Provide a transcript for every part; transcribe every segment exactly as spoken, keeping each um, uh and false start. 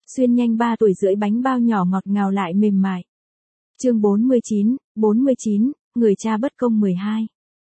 Xuyên nhanh ba tuổi rưỡi bánh bao nhỏ ngọt ngào lại mềm mại. Chương bốn mươi chín, bốn mươi chín, người cha bất công mười hai.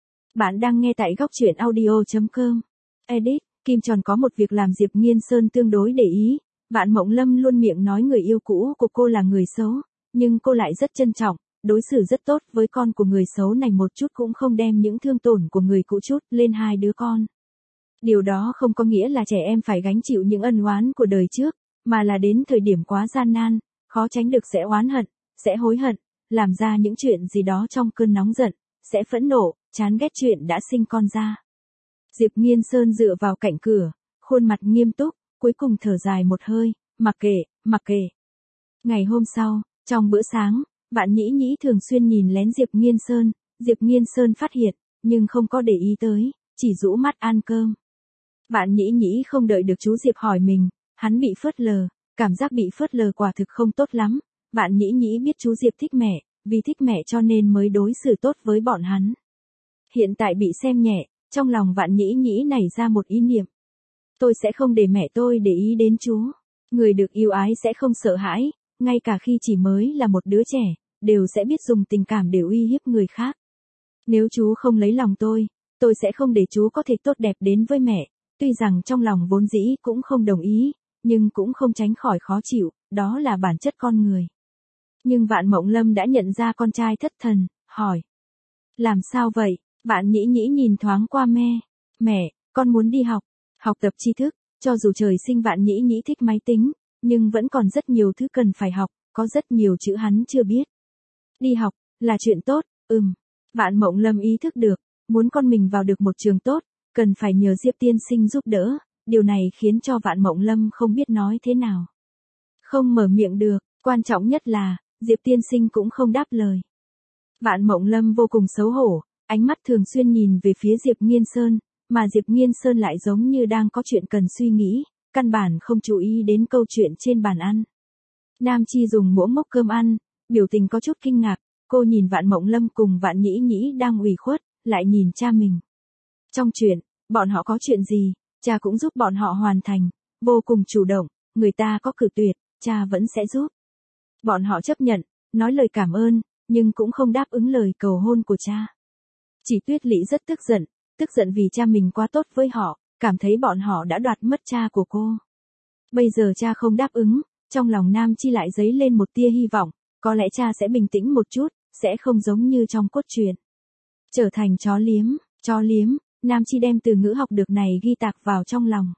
Bạn đang nghe tại góc truyện audio chấm com. Edit, Kim Tròn có một việc làm Diệp Nghiên Sơn tương đối để ý. Vạn Mộng Lâm luôn miệng nói người yêu cũ của cô là người xấu, nhưng cô lại rất trân trọng, đối xử rất tốt với con của người xấu này, một chút cũng không đem những thương tổn của người cũ chút lên hai đứa con. Điều đó không có nghĩa là trẻ em phải gánh chịu những ân oán của đời trước, mà là đến thời điểm quá gian nan, khó tránh được sẽ oán hận, sẽ hối hận, làm ra những chuyện gì đó trong cơn nóng giận, sẽ phẫn nộ, chán ghét chuyện đã sinh con ra. Diệp Nghiên Sơn dựa vào cạnh cửa, khuôn mặt nghiêm túc, cuối cùng thở dài một hơi, mặc kệ, mặc kệ. Ngày hôm sau, trong bữa sáng, Vạn Nhĩ Nhĩ thường xuyên nhìn lén Diệp Nghiên Sơn, Diệp Nghiên Sơn phát hiện, nhưng không có để ý tới, chỉ rũ mắt ăn cơm. Vạn Nhĩ Nhĩ không đợi được chú Diệp hỏi mình, hắn bị phớt lờ, cảm giác bị phớt lờ quả thực không tốt lắm. Vạn Nhĩ Nhĩ biết chú Diệp thích mẹ, vì thích mẹ cho nên mới đối xử tốt với bọn hắn. Hiện tại bị xem nhẹ, trong lòng Vạn Nhĩ Nhĩ nảy ra một ý niệm. Tôi sẽ không để mẹ tôi để ý đến chú. Người được yêu ái sẽ không sợ hãi, ngay cả khi chỉ mới là một đứa trẻ, đều sẽ biết dùng tình cảm để uy hiếp người khác. Nếu chú không lấy lòng tôi, tôi sẽ không để chú có thể tốt đẹp đến với mẹ. Tuy rằng trong lòng vốn dĩ cũng không đồng ý, nhưng cũng không tránh khỏi khó chịu, đó là bản chất con người. Nhưng Vạn Mộng Lâm đã nhận ra con trai thất thần, hỏi. Làm sao vậy? Vạn Nhĩ Nhĩ nhìn thoáng qua mẹ. Mẹ, con muốn đi học, học tập tri thức, cho dù trời sinh Vạn Nhĩ Nhĩ thích máy tính, nhưng vẫn còn rất nhiều thứ cần phải học, có rất nhiều chữ hắn chưa biết. Đi học, là chuyện tốt, ừm. Vạn Mộng Lâm ý thức được, muốn con mình vào được một trường tốt, cần phải nhờ Diệp tiên sinh giúp đỡ, điều này khiến cho Vạn Mộng Lâm không biết nói thế nào. Không mở miệng được, quan trọng nhất là, Diệp tiên sinh cũng không đáp lời. Vạn Mộng Lâm vô cùng xấu hổ, ánh mắt thường xuyên nhìn về phía Diệp Nghiên Sơn, mà Diệp Nghiên Sơn lại giống như đang có chuyện cần suy nghĩ, căn bản không chú ý đến câu chuyện trên bàn ăn. Nam Chi dùng muỗng múc cơm ăn, biểu tình có chút kinh ngạc, cô nhìn Vạn Mộng Lâm cùng Vạn Nhĩ Nhĩ đang ủy khuất, lại nhìn cha mình. Trong chuyện, bọn họ có chuyện gì, cha cũng giúp bọn họ hoàn thành, vô cùng chủ động, người ta có cử tuyệt, cha vẫn sẽ giúp. Bọn họ chấp nhận, nói lời cảm ơn, nhưng cũng không đáp ứng lời cầu hôn của cha. Chỉ Tuyết Lị rất tức giận, tức giận vì cha mình quá tốt với họ, cảm thấy bọn họ đã đoạt mất cha của cô. Bây giờ cha không đáp ứng, trong lòng Nam Chi lại dấy lên một tia hy vọng, có lẽ cha sẽ bình tĩnh một chút, sẽ không giống như trong cốt truyện. Trở thành chó liếm, chó liếm, Nam Chi đem từ ngữ học được này ghi tạc vào trong lòng.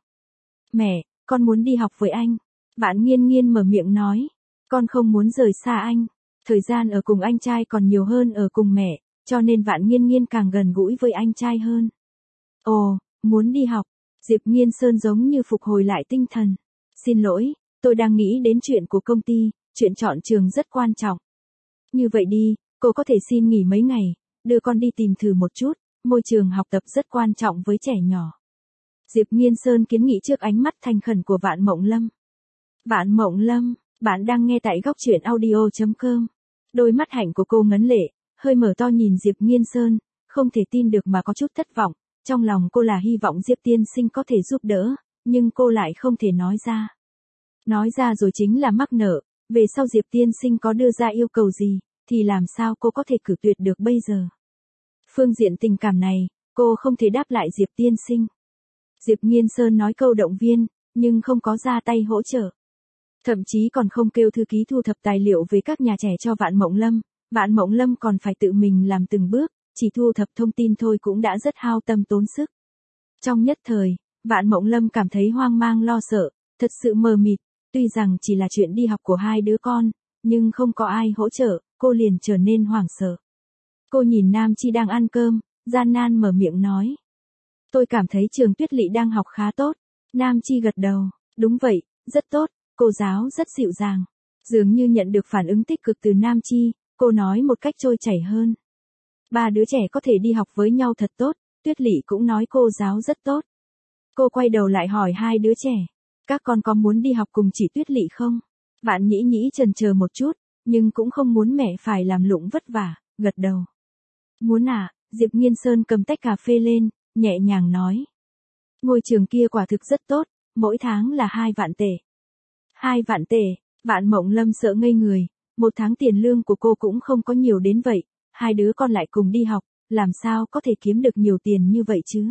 Mẹ, con muốn đi học với anh. Vạn Nghiên Nghiên mở miệng nói, con không muốn rời xa anh. Thời gian ở cùng anh trai còn nhiều hơn ở cùng mẹ, cho nên Vạn Nghiên Nghiên càng gần gũi với anh trai hơn. Ồ, muốn đi học. Diệp Nghiên Sơn giống như phục hồi lại tinh thần. Xin lỗi, tôi đang nghĩ đến chuyện của công ty, chuyện chọn trường rất quan trọng. Như vậy đi, cô có thể xin nghỉ mấy ngày, đưa con đi tìm thử một chút, môi trường học tập rất quan trọng với trẻ nhỏ. Diệp Nghiên Sơn kiến nghị trước ánh mắt thành khẩn của Vạn Mộng Lâm. Vạn Mộng Lâm, bạn đang nghe tại góc truyện audio chấm com. Đôi mắt hạnh của cô ngấn lệ, hơi mở to nhìn Diệp Nghiên Sơn, không thể tin được mà có chút thất vọng. Trong lòng cô là hy vọng Diệp tiên sinh có thể giúp đỡ, nhưng cô lại không thể nói ra. Nói ra rồi chính là mắc nợ, về sau Diệp tiên sinh có đưa ra yêu cầu gì, thì làm sao cô có thể cử tuyệt được bây giờ. Phương diện tình cảm này, cô không thể đáp lại Diệp tiên sinh. Diệp Nghiên Sơn nói câu động viên, nhưng không có ra tay hỗ trợ. Thậm chí còn không kêu thư ký thu thập tài liệu về các nhà trẻ cho Vạn Mộng Lâm, Vạn Mộng Lâm còn phải tự mình làm từng bước, chỉ thu thập thông tin thôi cũng đã rất hao tâm tốn sức. Trong nhất thời, Vạn Mộng Lâm cảm thấy hoang mang lo sợ, thật sự mờ mịt, tuy rằng chỉ là chuyện đi học của hai đứa con, nhưng không có ai hỗ trợ, cô liền trở nên hoảng sợ. Cô nhìn Nam Chi đang ăn cơm, gian nan mở miệng nói. Tôi cảm thấy trường Tuyết Lị đang học khá tốt. Nam Chi gật đầu, đúng vậy, rất tốt, cô giáo rất dịu dàng. Dường như nhận được phản ứng tích cực từ Nam Chi, cô nói một cách trôi chảy hơn. Ba đứa trẻ có thể đi học với nhau thật tốt, Tuyết Lị cũng nói cô giáo rất tốt. Cô quay đầu lại hỏi hai đứa trẻ, các con có muốn đi học cùng chị Tuyết Lị không? Vạn Nhĩ Nhĩ chần chờ một chút, nhưng cũng không muốn mẹ phải làm lụng vất vả, gật đầu. Muốn à, Diệp Nghiên Sơn cầm tách cà phê lên, nhẹ nhàng nói. Ngôi trường kia quả thực rất tốt, mỗi tháng là hai vạn tệ. Hai vạn tệ, Vạn Mộng Lâm sợ ngây người, một tháng tiền lương của cô cũng không có nhiều đến vậy, hai đứa con lại cùng đi học, làm sao có thể kiếm được nhiều tiền như vậy chứ?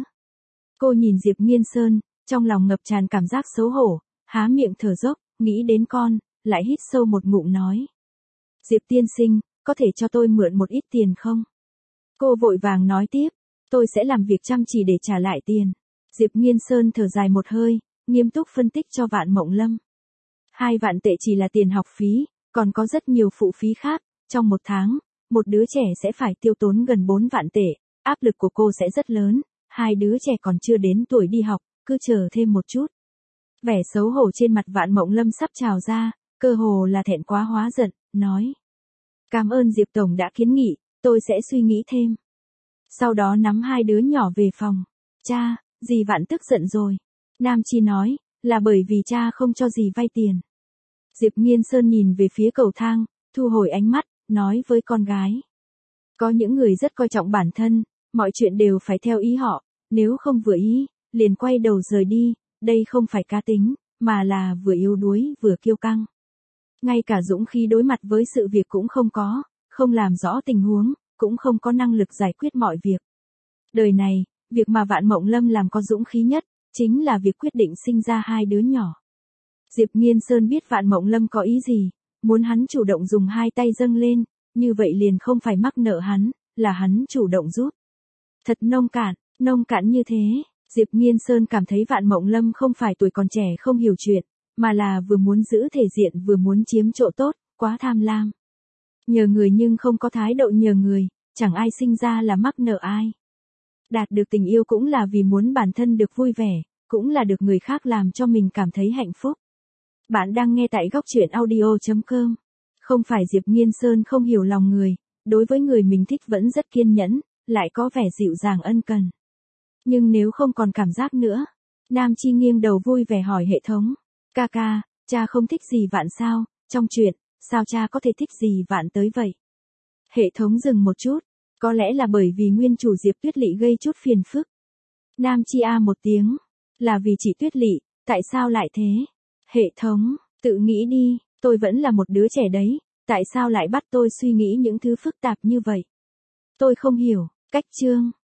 Cô nhìn Diệp Nghiên Sơn, trong lòng ngập tràn cảm giác xấu hổ, há miệng thở dốc, nghĩ đến con, lại hít sâu một ngụm nói. Diệp tiên sinh, có thể cho tôi mượn một ít tiền không? Cô vội vàng nói tiếp, tôi sẽ làm việc chăm chỉ để trả lại tiền. Diệp Nghiên Sơn thở dài một hơi, nghiêm túc phân tích cho Vạn Mộng Lâm. Hai vạn tệ chỉ là tiền học phí, còn có rất nhiều phụ phí khác, trong một tháng, một đứa trẻ sẽ phải tiêu tốn gần bốn vạn tệ, áp lực của cô sẽ rất lớn, hai đứa trẻ còn chưa đến tuổi đi học, cứ chờ thêm một chút. Vẻ xấu hổ trên mặt Vạn Mộng Lâm sắp trào ra, cơ hồ là thẹn quá hóa giận, nói. Cảm ơn Diệp Tổng đã kiến nghị, tôi sẽ suy nghĩ thêm. Sau đó nắm hai đứa nhỏ về phòng. Cha, dì Vạn tức giận rồi. Nam Chi nói, là bởi vì cha không cho dì vay tiền. Diệp Nghiên Sơn nhìn về phía cầu thang, thu hồi ánh mắt, nói với con gái. Có những người rất coi trọng bản thân, mọi chuyện đều phải theo ý họ, nếu không vừa ý, liền quay đầu rời đi, đây không phải cá tính, mà là vừa yếu đuối vừa kiêu căng. Ngay cả dũng khí đối mặt với sự việc cũng không có, không làm rõ tình huống, cũng không có năng lực giải quyết mọi việc. Đời này, việc mà Vạn Mộng Lâm làm có dũng khí nhất, chính là việc quyết định sinh ra hai đứa nhỏ. Diệp Nghiên Sơn biết Vạn Mộng Lâm có ý gì, muốn hắn chủ động dùng hai tay dâng lên, như vậy liền không phải mắc nợ hắn, là hắn chủ động giúp. Thật nông cạn, nông cạn như thế, Diệp Nghiên Sơn cảm thấy Vạn Mộng Lâm không phải tuổi còn trẻ không hiểu chuyện, mà là vừa muốn giữ thể diện vừa muốn chiếm chỗ tốt, quá tham lam. Nhờ người nhưng không có thái độ nhờ người, chẳng ai sinh ra là mắc nợ ai. Đạt được tình yêu cũng là vì muốn bản thân được vui vẻ, cũng là được người khác làm cho mình cảm thấy hạnh phúc. Bạn đang nghe tại góc truyện audio chấm com. Không phải Diệp Nghiên Sơn không hiểu lòng người, đối với người mình thích vẫn rất kiên nhẫn, lại có vẻ dịu dàng ân cần. Nhưng nếu không còn cảm giác nữa, Nam Chi nghiêng đầu vui vẻ hỏi hệ thống. Ca ca, cha không thích gì Vạn sao, trong chuyện, sao cha có thể thích gì Vạn tới vậy? Hệ thống dừng một chút, có lẽ là bởi vì nguyên chủ Diệp Tuyết Lị gây chút phiền phức. Nam Chi a một tiếng, là vì chị Tuyết Lị, tại sao lại thế? Hệ thống, tự nghĩ đi, tôi vẫn là một đứa trẻ đấy, tại sao lại bắt tôi suy nghĩ những thứ phức tạp như vậy? Tôi không hiểu, cách chương.